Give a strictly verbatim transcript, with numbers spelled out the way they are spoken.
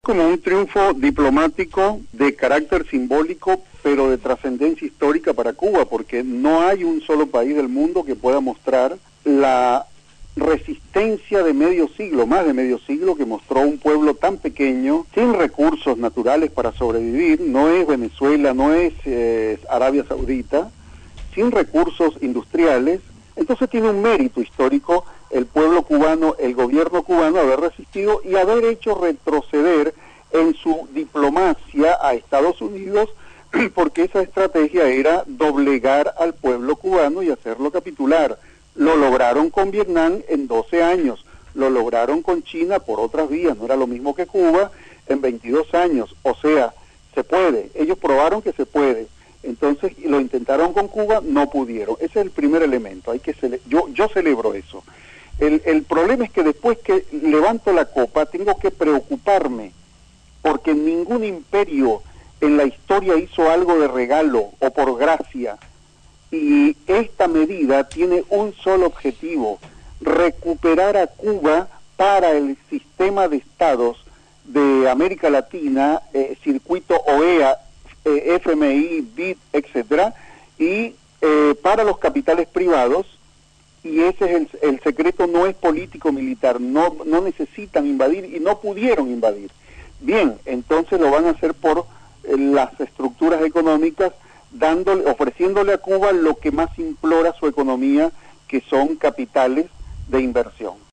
Como un triunfo diplomático de carácter simbólico, pero de trascendencia histórica para Cuba, porque no hay un solo país del mundo que pueda mostrar la resistencia de medio siglo, más de medio siglo, que mostró un pueblo tan pequeño, sin recursos naturales para sobrevivir. No es Venezuela, no es eh, Arabia Saudita, sin recursos industriales. Entonces tiene un mérito histórico el pueblo cubano, el gobierno cubano, haber resistido y haber hecho retroceder en su diplomacia a Estados Unidos, porque esa estrategia era doblegar al pueblo cubano y hacerlo capitular. Lo lograron con Vietnam en doce años, lo lograron con China por otras vías, no era lo mismo que Cuba, en veintidós años. O sea, se puede, ellos probaron que se puede. Entonces lo intentaron con Cuba, no pudieron. Ese es el primer elemento, hay que cele yo, yo celebro eso. El, el problema es que después que levanto la copa tengo que preocuparme, porque ningún imperio en la historia hizo algo de regalo o por gracia, y esta medida tiene un solo objetivo: recuperar a Cuba para el sistema de estados de América Latina, eh, circuito O E A, eh, F M I, B I D, etcétera, y eh, para los capitales privados. Y ese es el, el secreto, no es político-militar, no, no necesitan invadir y no pudieron invadir. Bien, entonces lo van a hacer por eh, las estructuras económicas, dándole, ofreciéndole a Cuba lo que más implora su economía, que son capitales de inversión.